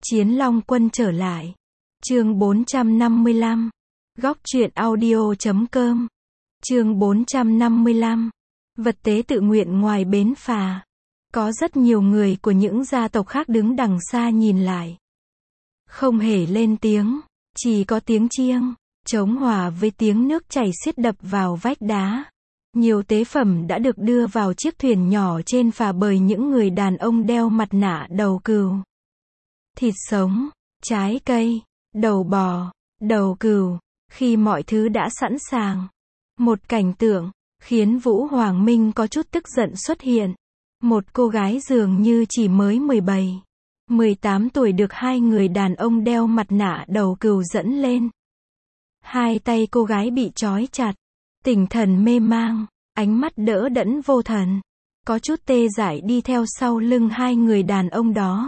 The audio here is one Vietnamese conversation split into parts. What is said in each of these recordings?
Chiến Long Quân trở lại. Chương 455. Góc truyện audio.com. Chương 455. Vật tế tự nguyện ngoài bến phà. Có rất nhiều người của những gia tộc khác đứng đằng xa nhìn lại. Không hề lên tiếng, chỉ có tiếng chiêng, trống hòa với tiếng nước chảy xiết đập vào vách đá. Nhiều tế phẩm đã được đưa vào chiếc thuyền nhỏ trên phà bởi những người đàn ông đeo mặt nạ đầu cừu. Thịt sống, trái cây, đầu bò, đầu cừu. Khi mọi thứ đã sẵn sàng, một cảnh tượng khiến Vũ Hoàng Minh có chút tức giận xuất hiện. Một cô gái dường như chỉ mới 17, 18 tuổi được hai người đàn ông đeo mặt nạ đầu cừu dẫn lên. Hai tay cô gái bị trói chặt, tỉnh thần mê mang, ánh mắt đỡ đẫn vô thần, có chút tê dại đi theo sau lưng hai người đàn ông đó.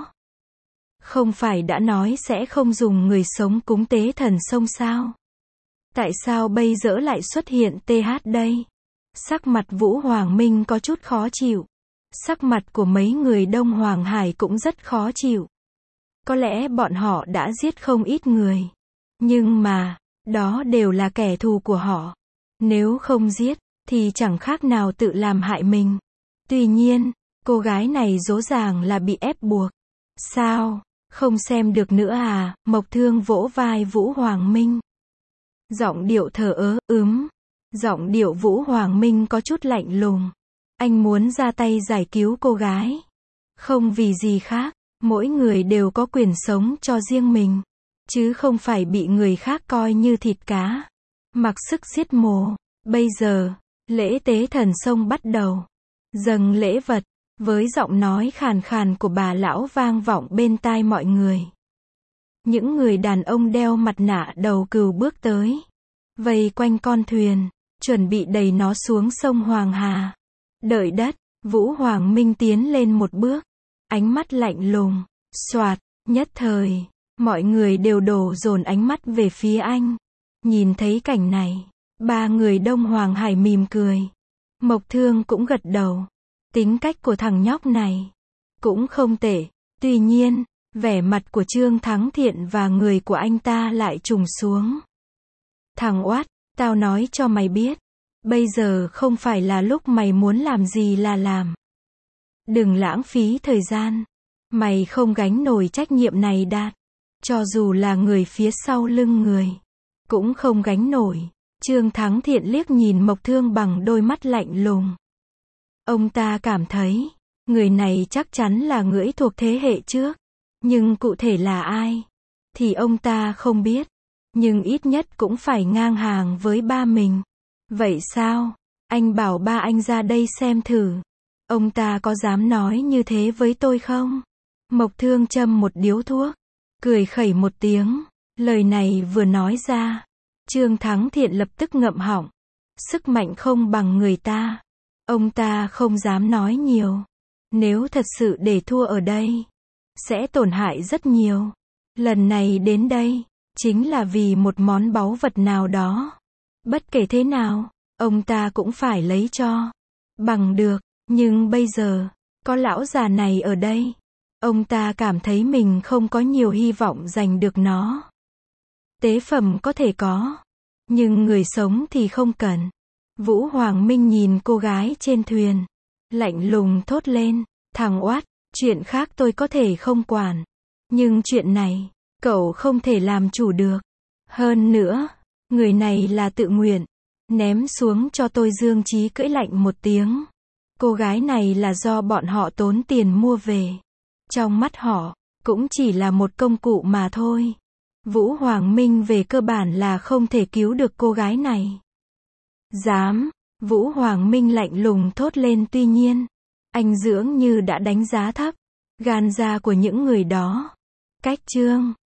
Không phải đã nói sẽ không dùng người sống cúng tế thần sông sao? Tại sao bây giờ lại xuất hiện TH đây? Sắc mặt Vũ Hoàng Minh có chút khó chịu. Sắc mặt của mấy người Đông Hoàng Hải cũng rất khó chịu. Có lẽ bọn họ đã giết không ít người. Nhưng mà, đó đều là kẻ thù của họ. Nếu không giết, thì chẳng khác nào tự làm hại mình. Tuy nhiên, cô gái này rõ ràng là bị ép buộc. Sao? Không xem được nữa à? Mộc Thương vỗ vai Vũ Hoàng Minh. Giọng điệu thờ ơ, Giọng điệu Vũ Hoàng Minh có chút lạnh lùng. Anh muốn ra tay giải cứu cô gái. Không vì gì khác, mỗi người đều có quyền sống cho riêng mình. Chứ không phải bị người khác coi như thịt cá. Mặc sức giết mổ. Bây giờ, lễ tế thần sông bắt đầu. Dâng lễ vật, với giọng nói khàn khàn của bà lão vang vọng bên tai mọi người. Những người đàn ông đeo mặt nạ đầu cừu bước tới. Vây quanh con thuyền, chuẩn bị đẩy nó xuống sông Hoàng Hà. Đợi đất, Vũ Hoàng Minh tiến lên một bước. Ánh mắt lạnh lùng, xoạt, nhất thời, mọi người đều đổ dồn ánh mắt về phía anh. Nhìn thấy cảnh này, ba người Đông Hoàng Hải mỉm cười. Mộc Thương cũng gật đầu. Tính cách của thằng nhóc này cũng không tệ. Tuy nhiên, vẻ mặt của Trương Thắng Thiện và người của anh ta lại trùng xuống. Thằng oát, tao nói cho mày biết. Bây giờ không phải là lúc mày muốn làm gì là làm. Đừng lãng phí thời gian. Mày không gánh nổi trách nhiệm này Đạt. Cho dù là người phía sau lưng người, cũng không gánh nổi. Trương Thắng Thiện liếc nhìn Mộc Thương bằng đôi mắt lạnh lùng. Ông ta cảm thấy, người này chắc chắn là người thuộc thế hệ trước. Nhưng cụ thể là ai? Thì ông ta không biết. Nhưng ít nhất cũng phải ngang hàng với ba mình. Vậy sao? Anh bảo ba anh ra đây xem thử. Ông ta có dám nói như thế với tôi không? Mộc Thương châm một điếu thuốc. Cười khẩy một tiếng. Lời này vừa nói ra. Trương Thắng Thiện lập tức ngậm họng. Sức mạnh không bằng người ta. Ông ta không dám nói nhiều. Nếu thật sự để thua ở đây, sẽ tổn hại rất nhiều. Lần này đến đây, chính là vì một món báu vật nào đó. Bất kể thế nào, ông ta cũng phải lấy cho bằng được. Nhưng bây giờ, có lão già này ở đây, ông ta cảm thấy mình không có nhiều hy vọng giành được nó. Tế phẩm có thể có, nhưng người sống thì không cần. Vũ Hoàng Minh nhìn cô gái trên thuyền, lạnh lùng thốt lên. Thằng oát, chuyện khác tôi có thể không quản. Nhưng chuyện này, cậu không thể làm chủ được. Hơn nữa, người này là tự nguyện. Ném xuống cho tôi. Dương Chí cưỡi lạnh một tiếng. Cô gái này là do bọn họ tốn tiền mua về. Trong mắt họ, cũng chỉ là một công cụ mà thôi. Vũ Hoàng Minh về cơ bản là không thể cứu được cô gái này. Dám, Vũ Hoàng Minh lạnh lùng thốt lên. Tuy nhiên, anh dường như đã đánh giá thấp gan dạ của những người đó. Cách Trương